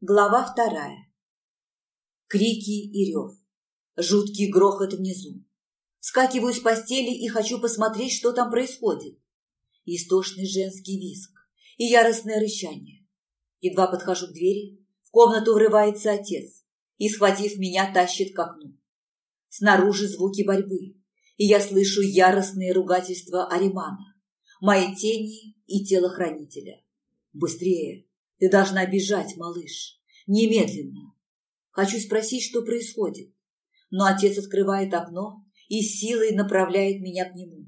Глава 2. Крики и рев. Жуткий грохот внизу. Вскакиваю с постели и хочу посмотреть, что там происходит. Истошный женский визг и яростное рычание. Едва подхожу к двери, в комнату врывается отец и, схватив меня, тащит к окну. Снаружи звуки борьбы, и я слышу яростные ругательства Аримана, моей тени и телохранителя. «Быстрее! Ты должна бежать, малыш! Немедленно!» Хочу спросить, что происходит, но отец открывает окно и силой направляет меня к нему.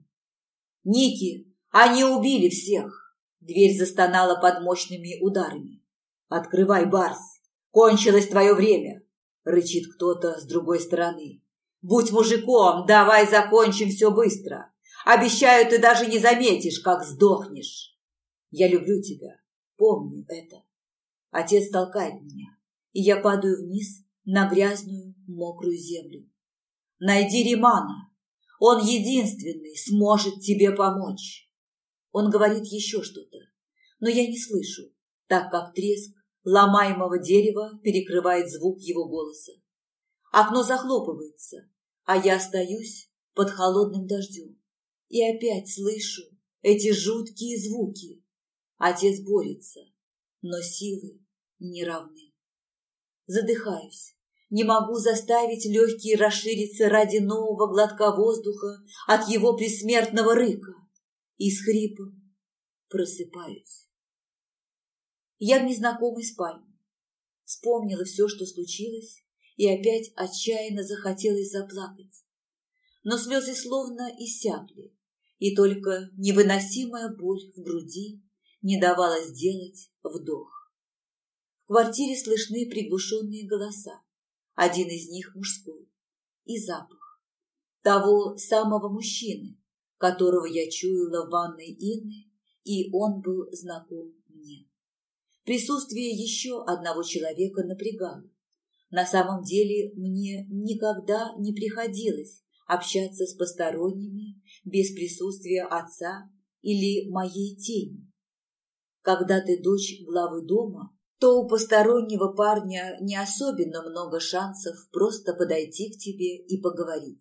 «Ники, они убили всех!» Дверь застонала под мощными ударами. «Открывай, Барс! Кончилось твое время!» Рычит кто-то с другой стороны. «Будь мужиком, давай закончим все быстро! Обещаю, ты даже не заметишь, как сдохнешь! Я люблю тебя, помню это!» Отец толкает меня, и я падаю вниз на грязную, мокрую землю. «Найди Римана, он единственный сможет тебе помочь!» Он говорит еще что-то, но я не слышу, так как треск ломаемого дерева перекрывает звук его голоса. Окно захлопывается, а я остаюсь под холодным дождем и опять слышу эти жуткие звуки. Отец борется, но силы не равны. Задыхаюсь, не могу заставить легкие расшириться ради нового глотка воздуха от его предсмертного рыка и с хрипом просыпаюсь. Я в незнакомой спальне. Вспомнила все, что случилось, и опять отчаянно захотелось заплакать. Но слезы словно иссякли, и только невыносимая боль в груди не давала сделать вдох. В квартире слышны приглушенные голоса, один из них мужской, и запах того самого мужчины, которого я чуяла в ванной Инны, и он был знаком мне. Присутствие еще одного человека напрягало. На самом деле мне никогда не приходилось общаться с посторонними без присутствия отца или моей тени. Когда ты дочь главы дома, то у постороннего парня не особенно много шансов просто подойти к тебе и поговорить.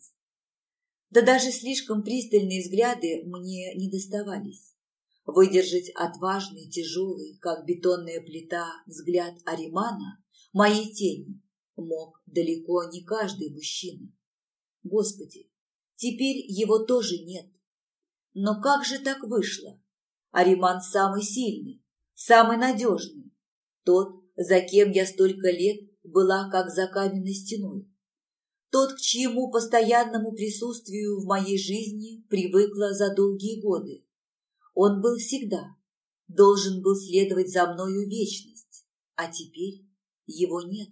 Да даже слишком пристальные взгляды мне не доставались. Выдержать отважный, тяжелый, как бетонная плита, взгляд Аримана, моей тени, мог далеко не каждый мужчина. Господи, теперь его тоже нет. Но как же так вышло? Ариман самый сильный, самый надежный. Тот, за кем я столько лет была как за каменной стеной. Тот, к чьему постоянному присутствию в моей жизни привыкла за долгие годы. Он был всегда, должен был следовать за мною вечность, а теперь его нет.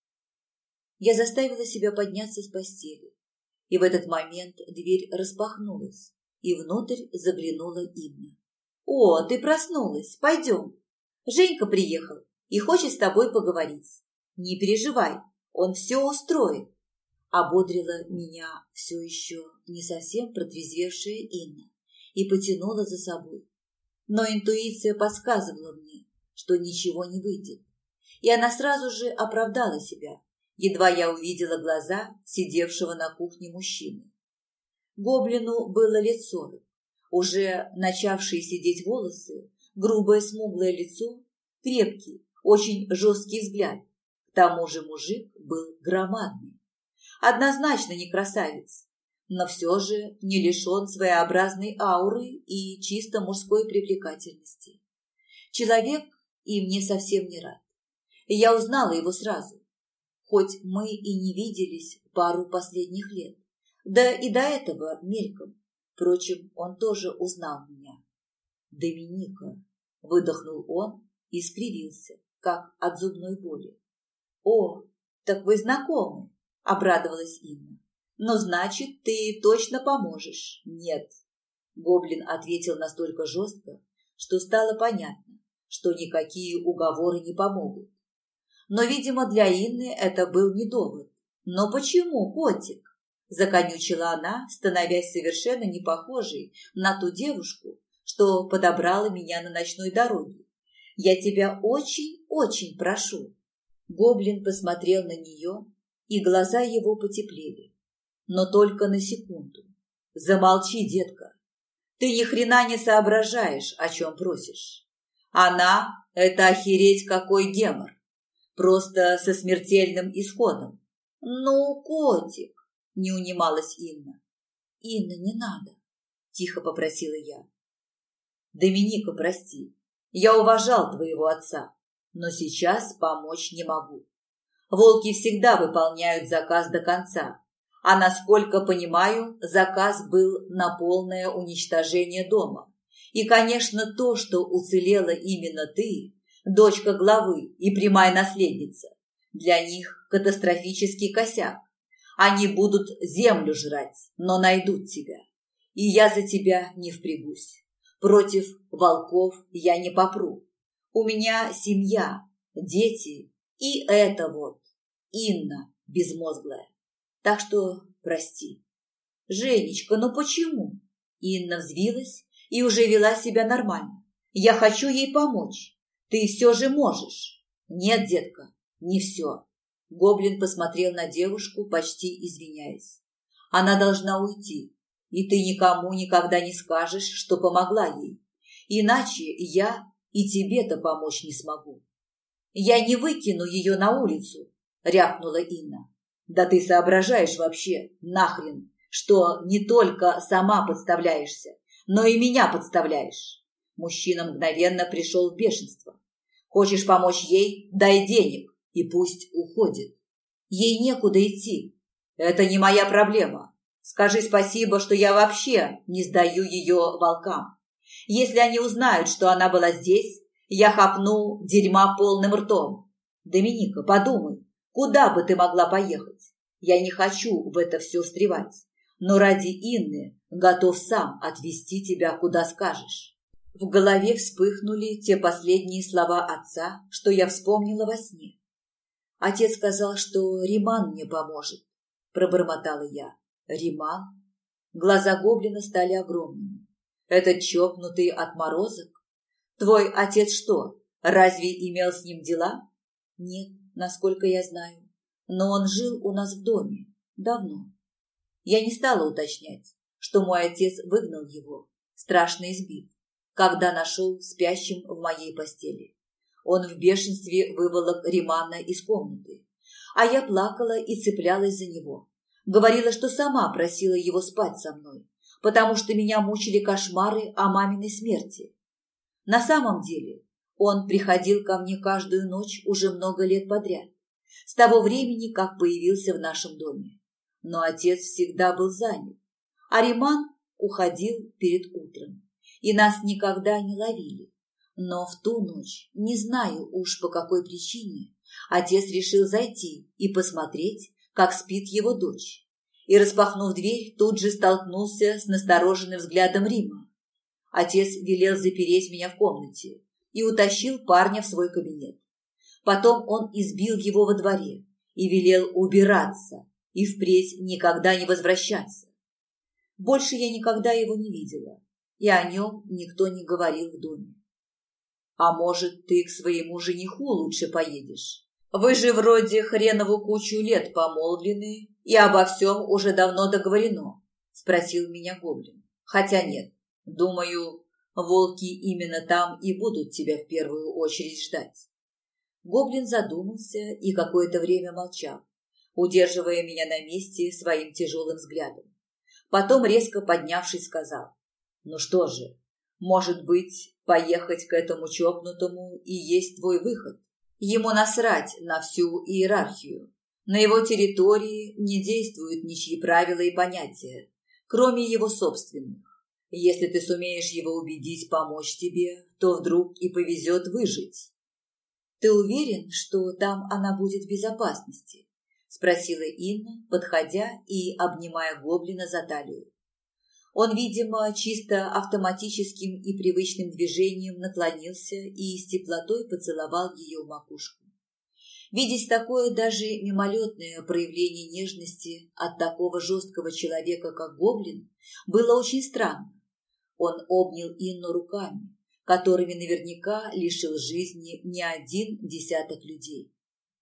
Я заставила себя подняться с постели, и в этот момент дверь распахнулась, и внутрь заглянула Инна. «О, ты проснулась, пойдем. Женька приехал и хочет с тобой поговорить. Не переживай, он все устроит», — ободрила меня все еще не совсем протрезвевшая Инна и потянула за собой. Но интуиция подсказывала мне, что ничего не выйдет, и она сразу же оправдала себя, едва я увидела глаза сидевшего на кухне мужчины. Гоблину было лет 40, уже начавшие сидеть волосы, грубое смуглое лицо, крепкий, очень жесткий взгляд. К тому же мужик был громадный. Однозначно не красавец, но все же не лишен своеобразной ауры и чисто мужской привлекательности. Человек и мне совсем не рад. Я узнала его сразу, хоть мы и не виделись пару последних лет, да и до этого мельком. Впрочем, он тоже узнал меня. «Доминика», — выдохнул он и скривился, как от зубной боли. «О, так вы знакомы», — обрадовалась Инна. «Ну, значит, ты точно поможешь». «Нет», — гоблин ответил настолько жестко, что стало понятно, что никакие уговоры не помогут. Но, видимо, для Инны это был не довод. «Но почему, котик?» — законючила она, становясь совершенно не похожей на ту девушку, что подобрала меня на ночной дороге. «Я тебя очень-очень прошу, Гоблин посмотрел на нее, и глаза его потеплели. Но только на секунду. Замолчи, детка. Ты ни хрена не соображаешь, о чем просишь. Она – это охереть какой гемор. Просто со смертельным исходом. Ну, котик, не унималась Инна. Инна, не надо, тихо попросила я. Доминика, прости, я уважал твоего отца, но сейчас помочь не могу. Волки всегда выполняют заказ до конца, а насколько понимаю, заказ был на полное уничтожение дома. И, конечно, то, что уцелела именно ты, дочка главы и прямая наследница, для них катастрофический косяк. Они будут землю жрать, но найдут тебя. И я за тебя не впрягусь. Против волков я не попру. У меня семья, дети и это вот, Инна безмозглая. Так что прости. Женечка, ну почему? Инна взвилась и уже вела себя нормально. Я хочу ей помочь. Ты все же можешь. Нет, детка, не все. Гоблин посмотрел на девушку, почти извиняясь. Она должна уйти, и ты никому никогда не скажешь, что помогла ей. Иначе я и тебе-то помочь не смогу. Я не выкину ее на улицу, рявкнула Инна. Да ты соображаешь вообще, нахрен, что не только сама подставляешься, но и меня подставляешь. Мужчина мгновенно пришел в бешенство. Хочешь помочь ей? Дай денег, и пусть уходит. Ей некуда идти. Это не моя проблема. Скажи спасибо, что я вообще не сдаю ее волкам. Если они узнают, что она была здесь, я хапну дерьма полным ртом. Доминика, подумай, куда бы ты могла поехать? Я не хочу в это все встревать, но ради Инны готов сам отвезти тебя, куда скажешь. В голове вспыхнули те последние слова отца, что я вспомнила во сне. Отец сказал, что Риман мне поможет, пробормотала я. Риман? Глаза гоблина стали огромными. Этот чокнутый отморозок? Твой отец что, разве имел с ним дела? Нет, насколько я знаю. Но он жил у нас в доме. Давно. Я не стала уточнять, что мой отец выгнал его, страшно избив, когда нашел спящим в моей постели. Он в бешенстве выволок Римана из комнаты, а я плакала и цеплялась за него. Говорила, что сама просила его спать со мной, потому что меня мучили кошмары о маминой смерти. На самом деле он приходил ко мне каждую ночь уже много лет подряд, с того времени, как появился в нашем доме. Но отец всегда был занят, а Риман уходил перед утром, и нас никогда не ловили. Но в ту ночь, не знаю уж по какой причине, отец решил зайти и посмотреть, как спит его дочь. И, распахнув дверь, тут же столкнулся с настороженным взглядом Рима. Отец велел запереть меня в комнате и утащил парня в свой кабинет. Потом он избил его во дворе и велел убираться и впредь никогда не возвращаться. Больше я никогда его не видела, и о нем никто не говорил в доме. А может, ты к своему жениху лучше поедешь? Вы же вроде хренову кучу лет помолвлены, и обо всем уже давно договорено, спросил меня гоблин. Хотя нет, думаю, волки именно там и будут тебя в первую очередь ждать. Гоблин задумался и какое-то время молчал, удерживая меня на месте своим тяжелым взглядом. Потом, резко поднявшись, сказал: «Ну что же, может быть, поехать к этому чокнутому и есть твой выход? Ему насрать на всю иерархию. На его территории не действуют ничьи правила и понятия, кроме его собственных. Если ты сумеешь его убедить помочь тебе, то вдруг и повезет выжить». «Ты уверен, что там она будет в безопасности?» – спросила Инна, подходя и обнимая гоблина за талию. Он, видимо, чисто автоматическим и привычным движением наклонился и с теплотой поцеловал ее в макушку. Видеть такое даже мимолетное проявление нежности от такого жесткого человека, как гоблин, было очень странно. Он обнял Инну руками, которыми наверняка лишил жизни не один десяток людей.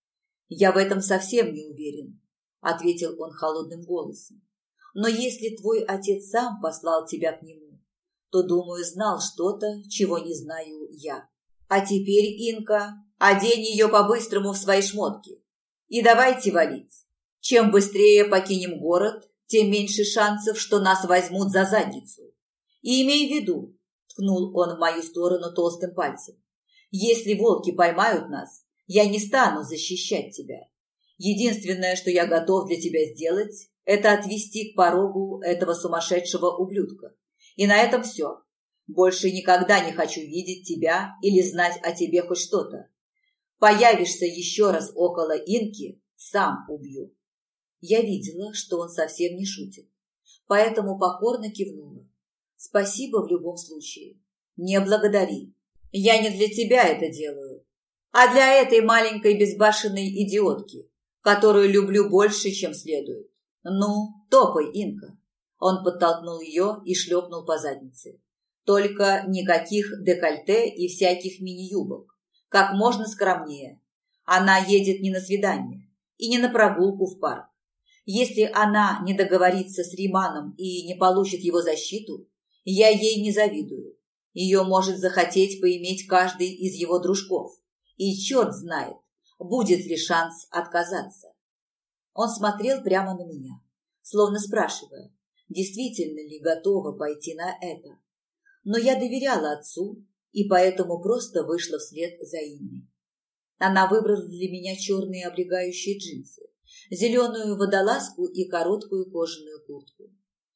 Я в этом совсем не уверен, ответил он холодным голосом. Но если твой отец сам послал тебя к нему, то, думаю, знал что-то, чего не знаю я. А теперь, Инка, одень ее по-быстрому в свои шмотки. И давайте валить. Чем быстрее покинем город, тем меньше шансов, что нас возьмут за задницу. И имей в виду, ткнул он в мою сторону толстым пальцем, если волки поймают нас, я не стану защищать тебя. Единственное, что я готов для тебя сделать, это отвести к порогу этого сумасшедшего ублюдка. И на этом все. Больше никогда не хочу видеть тебя или знать о тебе хоть что-то. Появишься еще раз около Инки, сам убью. Я видела, что он совсем не шутит, поэтому покорно кивнула. Спасибо в любом случае. Не благодари. Я не для тебя это делаю, а для этой маленькой безбашенной идиотки, которую люблю больше, чем следует. Ну, топай, Инка. Он подтолкнул ее и шлепнул по заднице. Только никаких декольте и всяких мини-юбок. Как можно скромнее. Она едет не на свидание и не на прогулку в парк. Если она не договорится с Риманом и не получит его защиту, я ей не завидую. Ее может захотеть поиметь каждый из его дружков. И черт знает, будет ли шанс отказаться. Он смотрел прямо на меня, словно спрашивая, действительно ли готова пойти на это. Но я доверяла отцу и поэтому просто вышла вслед за Инной. Она выбрала для меня черные облегающие джинсы, зеленую водолазку и короткую кожаную куртку.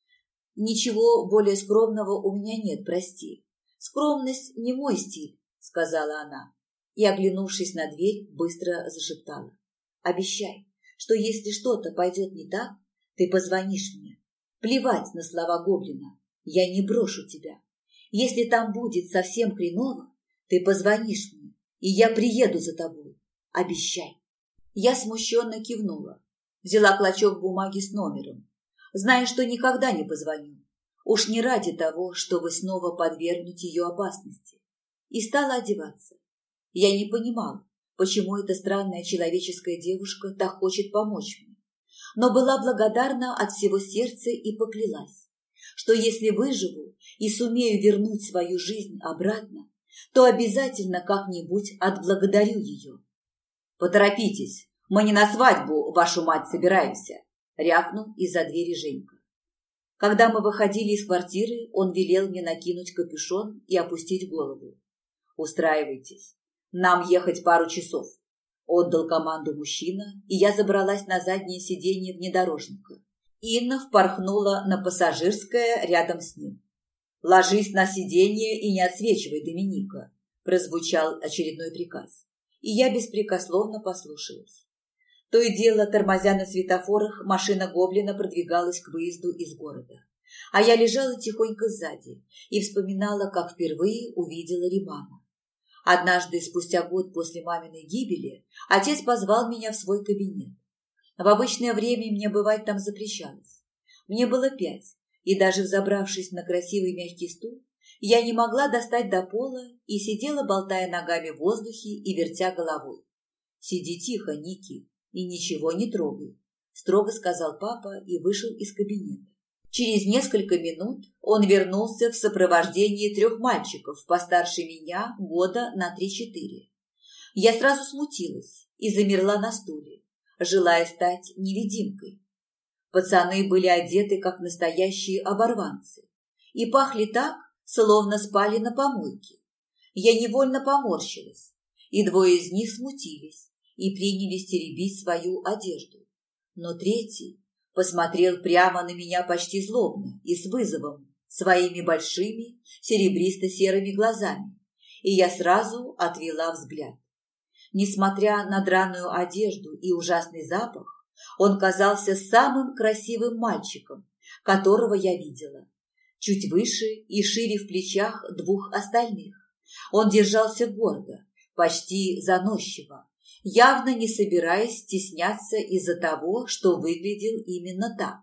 «Ничего более скромного у меня нет, прости. Скромность не мой стиль», — сказала она. И, оглянувшись на дверь, быстро зашептала. «Обещай, что если что-то пойдет не так, ты позвонишь мне. Плевать на слова гоблина, я не брошу тебя. Если там будет совсем хреново, ты позвонишь мне, и я приеду за тобой. Обещай». Я смущенно кивнула, взяла клочок бумаги с номером, зная, что никогда не позвоню, уж не ради того, чтобы снова подвергнуть ее опасности, и стала одеваться. Я не понимала, почему эта странная человеческая девушка так хочет помочь мне, но была благодарна от всего сердца и поклялась, что если выживу и сумею вернуть свою жизнь обратно, то обязательно как-нибудь отблагодарю ее. «Поторопитесь, мы не на свадьбу, вашу мать, собираемся», — рявкнул из-за двери Женька. Когда мы выходили из квартиры, он велел мне накинуть капюшон и опустить голову. «Устраивайтесь, нам ехать пару часов», — отдал команду мужчина, и я забралась на заднее сиденье внедорожника. Инна впорхнула на пассажирское рядом с ним. «Ложись на сиденье и не отсвечивай, Доминика», — прозвучал очередной приказ. И я беспрекословно послушалась. То и дело, тормозя на светофорах, машина гоблина продвигалась к выезду из города. А я лежала тихонько сзади и вспоминала, как впервые увидела Римана. Однажды, спустя год после маминой гибели, отец позвал меня в свой кабинет. В обычное время мне бывать там запрещалось. Мне было 5, и даже взобравшись на красивый мягкий стул, я не могла достать до пола и сидела, болтая ногами в воздухе и вертя головой. «Сиди тихо, Ники, и ничего не трогай», – строго сказал папа и вышел из кабинета. Через несколько минут он вернулся в сопровождении 3 мальчиков, постарше меня года на 3-4. Я сразу смутилась и замерла на стуле, желая стать невидимкой. Пацаны были одеты, как настоящие оборванцы, и пахли так, словно спали на помойке. Я невольно поморщилась, и 2 из них смутились и принялись теребить свою одежду. Но 3 посмотрел прямо на меня почти злобно и с вызовом, своими большими серебристо-серыми глазами, и я сразу отвела взгляд. Несмотря на драную одежду и ужасный запах, он казался самым красивым мальчиком, которого я видела. Чуть выше и шире в плечах 2 остальных. Он держался гордо, почти заносчиво, явно не собираясь стесняться из-за того, что выглядел именно так.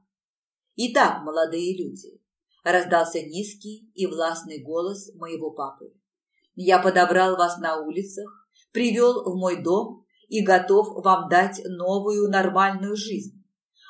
«Итак, молодые люди», – раздался низкий и властный голос моего папы, – «я подобрал вас на улицах, привел в мой дом и готов вам дать новую нормальную жизнь.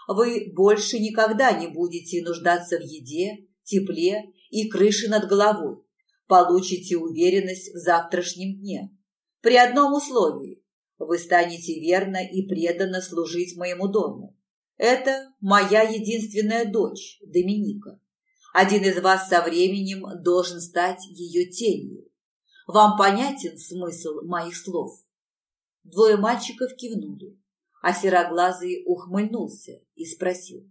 Вы больше никогда не будете нуждаться в еде, тепле и крыше над головой. Получите уверенность в завтрашнем дне. При одном условии – вы станете верно и преданно служить моему дому. Это моя единственная дочь, Доминика. Один из вас со временем должен стать ее тенью. Вам понятен смысл моих слов?» Двое мальчиков кивнули, а сероглазый ухмыльнулся и спросил: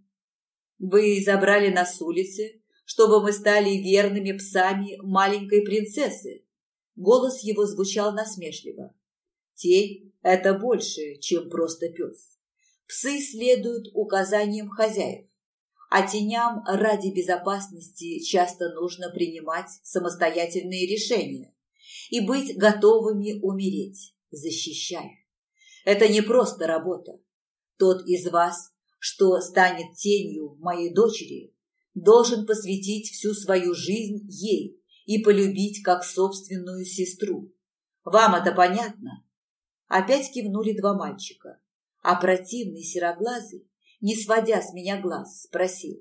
«Вы забрали нас с улицы, чтобы мы стали верными псами маленькой принцессы?» Голос его звучал насмешливо. «Тень – это больше, чем просто пес. Псы следуют указаниям хозяев, а теням ради безопасности часто нужно принимать самостоятельные решения и быть готовыми умереть, защищая. Это не просто работа. Тот из вас, что станет тенью моей дочери, должен посвятить всю свою жизнь ей и полюбить как собственную сестру. Вам это понятно?» Опять кивнули два мальчика, а противный сероглазый, не сводя с меня глаз, спросил: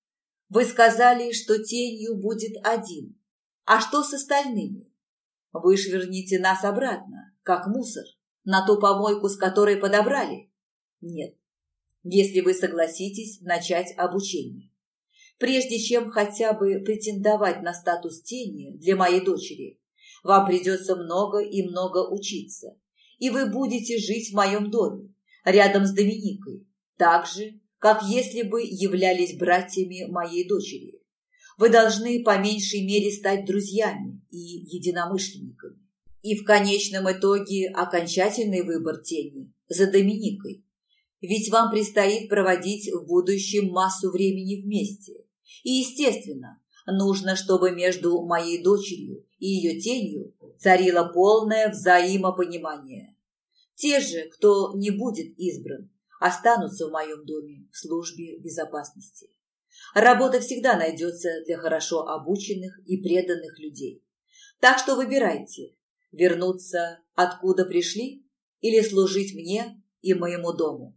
«Вы сказали, что тенью будет один. А что с остальными? Вышвырните нас обратно, как мусор, на ту помойку, с которой подобрали?» «Нет, если вы согласитесь начать обучение. Прежде чем хотя бы претендовать на статус тени для моей дочери, вам придется много и много учиться, и вы будете жить в моем доме, рядом с Доминикой, так же, как если бы являлись братьями моей дочери. Вы должны по меньшей мере стать друзьями и единомышленниками. И в конечном итоге окончательный выбор тени за Доминикой. Ведь вам предстоит проводить в будущем массу времени вместе. И, естественно, нужно, чтобы между моей дочерью и ее тенью царило полное взаимопонимание. Те же, кто не будет избран, останутся в моем доме в службе безопасности. Работа всегда найдется для хорошо обученных и преданных людей. Так что выбирайте: вернуться, откуда пришли, или служить мне и моему дому».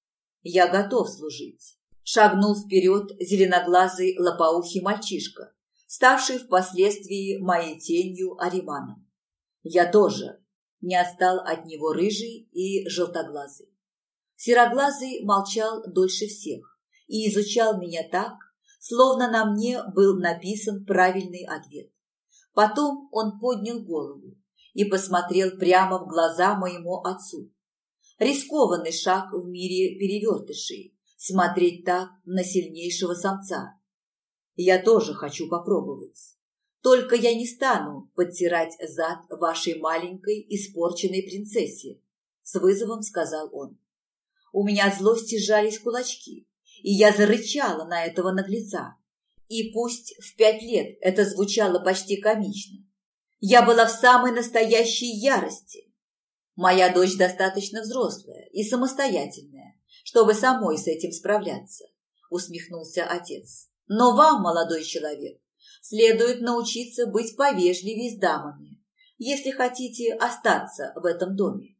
«Я готов служить», – шагнул вперед зеленоглазый лопоухий мальчишка, ставший впоследствии моей тенью Ариманом. «Я тоже», – не отстал от него рыжий и желтоглазый. Сероглазый молчал дольше всех и изучал меня так, словно на мне был написан правильный ответ. Потом он поднял голову и посмотрел прямо в глаза моему отцу. Рискованный шаг в мире перевертышей – смотреть так на сильнейшего самца. «Я тоже хочу попробовать. Только я не стану подтирать зад вашей маленькой испорченной принцессе», – с вызовом сказал он. У меня от злости сжались кулачки, и я зарычала на этого наглеца. И пусть в 5 лет это звучало почти комично, я была в самой настоящей ярости. Моя дочь достаточно взрослая и самостоятельная, чтобы самой с этим справляться, усмехнулся отец. Но вам, молодой человек, следует научиться быть повежливее с дамами, если хотите остаться в этом доме.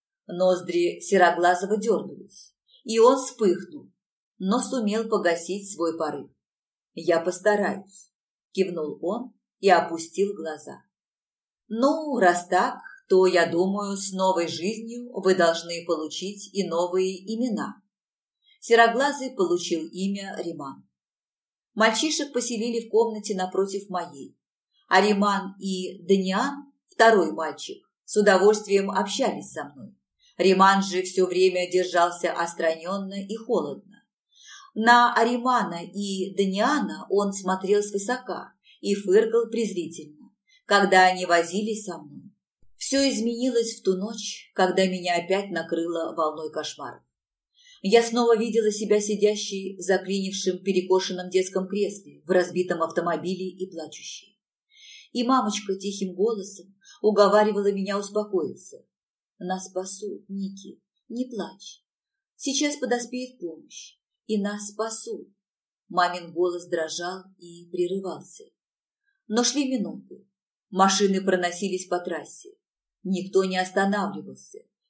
Ноздри Сероглазого дернулись, и он вспыхнул, но сумел погасить свой порыв. «Я постараюсь», – кивнул он и опустил глаза. «Ну, раз так, то, я думаю, с новой жизнью вы должны получить и новые имена». Сероглазый получил имя Риман. Мальчишек поселили в комнате напротив моей, а Риман и Даниан, второй мальчик, с удовольствием общались со мной. Риман же все время держался отстраненно и холодно. На Аримана и Даниана он смотрел свысока и фыркал презрительно, когда они возились со мной. Все изменилось в ту ночь, когда меня опять накрыло волной кошмаров. Я снова видела себя сидящей в заклинившем перекошенном детском кресле, в разбитом автомобиле и плачущей. И мамочка тихим голосом уговаривала меня успокоиться. «Нас спасут, Ники, не плачь. Сейчас подоспеет помощь, и нас спасут». Мамин голос дрожал и прерывался. Но шли минуты. Машины проносились по трассе. Никто не останавливался,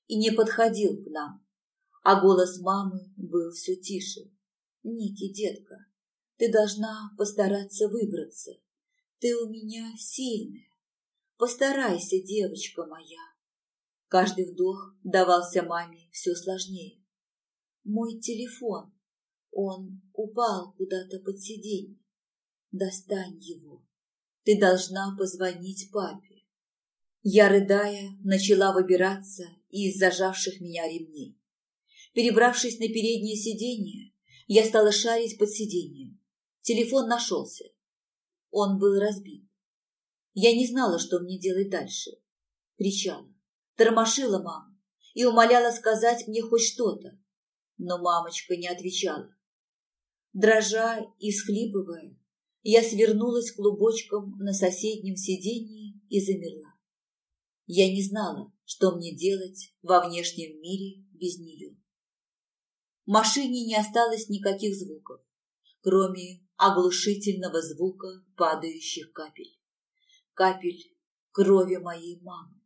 и не подходил к нам, а голос мамы был все тише. «Ники, детка, ты должна постараться выбраться. Ты у меня сильная. Постарайся, девочка моя». Каждый вдох давался маме все сложнее. «Мой телефон, он упал куда-то под сиденье. Достань его. Ты должна позвонить папе». Я, рыдая, начала выбираться из зажавших меня ремней. Перебравшись на переднее сиденье, я стала шарить под сиденьем. Телефон нашелся. Он был разбит. Я не знала, что мне делать дальше. Кричала, тормошила маму и умоляла сказать мне хоть что-то. Но мамочка не отвечала. Дрожа и всхлипывая, я свернулась клубочком на соседнем сиденье и замерла. Я не знала, что мне делать во внешнем мире без нее. В машине не осталось никаких звуков, кроме оглушительного звука падающих капель. Капель крови моей мамы.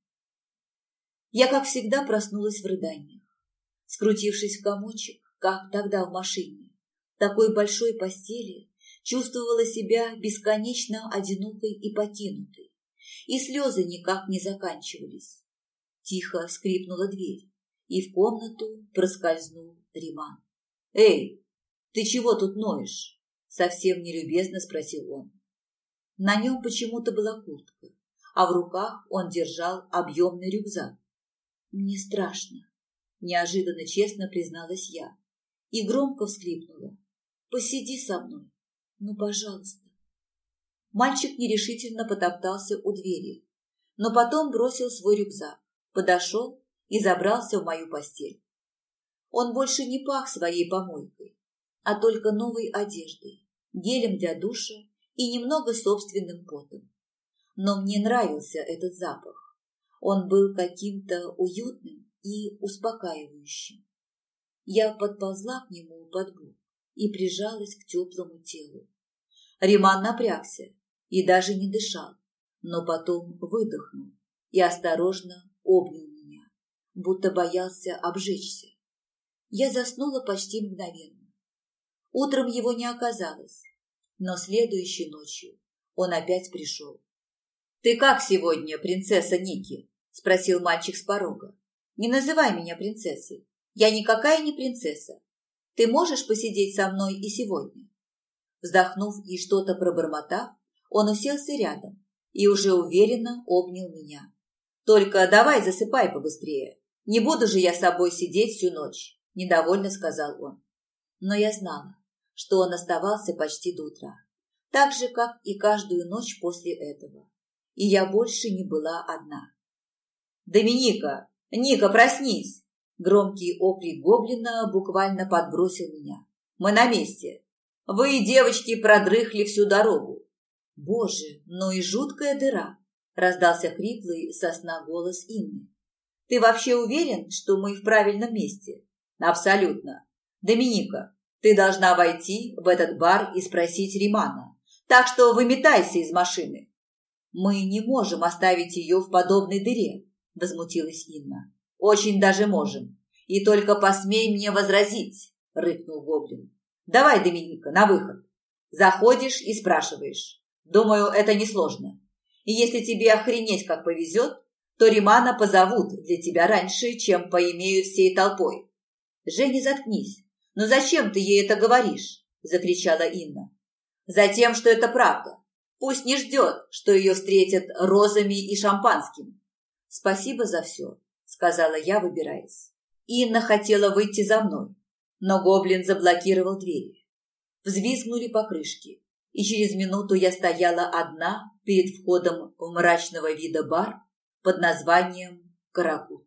Я, как всегда, проснулась в рыданиях. Скрутившись в комочек, как тогда в машине, в такой большой постели, чувствовала себя бесконечно одинокой и покинутой, и слезы никак не заканчивались. Тихо скрипнула дверь, и в комнату проскользнул Риман. «Эй, ты чего тут ноешь?» — совсем нелюбезно спросил он. На нем почему-то была куртка, а в руках он держал объемный рюкзак. «Мне страшно», — неожиданно честно призналась я и громко всхлипнула. «Посиди со мной, ну, пожалуйста». Мальчик нерешительно потоптался у двери, но потом бросил свой рюкзак, подошел и забрался в мою постель. Он больше не пах своей помойкой, а только новой одеждой, гелем для душа и немного собственным потом. Но мне нравился этот запах. Он был каким-то уютным и успокаивающим. Я подползла к нему под бок и прижалась к теплому телу. Риман напрягся и даже не дышал, но потом выдохнул и осторожно обнял меня, будто боялся обжечься. Я заснула почти мгновенно. Утром его не оказалось, но следующей ночью он опять пришел. «Ты как сегодня, принцесса Ники?» – спросил мальчик с порога. «Не называй меня принцессой. Я никакая не принцесса. Ты можешь посидеть со мной и сегодня?» Вздохнув и что-то пробормотав, он уселся рядом и уже уверенно обнял меня. «Только давай засыпай побыстрее. Не буду же я с собой сидеть всю ночь», – недовольно сказал он. Но я знала, что он оставался почти до утра, так же, как и каждую ночь после этого. И я больше не была одна. «Доминика! Ника, проснись!» Громкий окрик гоблина буквально подбросил меня. «Мы на месте! Вы, девочки, продрыхли всю дорогу!» «Боже, ну и жуткая дыра!» Раздался хриплый со сна голос Инны. «Ты вообще уверен, что мы в правильном месте?» «Абсолютно! Доминика, ты должна войти в этот бар и спросить Римана, так что выметайся из машины!» «Мы не можем оставить ее в подобной дыре», – возмутилась Инна. «Очень даже можем. И только посмей мне возразить», – рыкнул гоблин. «Давай, Доминика, на выход. Заходишь и спрашиваешь. Думаю, это несложно. И если тебе охренеть как повезет, то Римана позовут для тебя раньше, чем поимеют всей толпой». «Женя, заткнись. Но зачем ты ей это говоришь?» – закричала Инна. «Затем, что это правда. Пусть не ждет, что ее встретят розами и шампанским». «Спасибо за все», — сказала я, выбираясь. Инна хотела выйти за мной, но гоблин заблокировал двери. Взвизгнули покрышки, и через минуту я стояла одна перед входом в мрачного вида бар под названием «Каракут».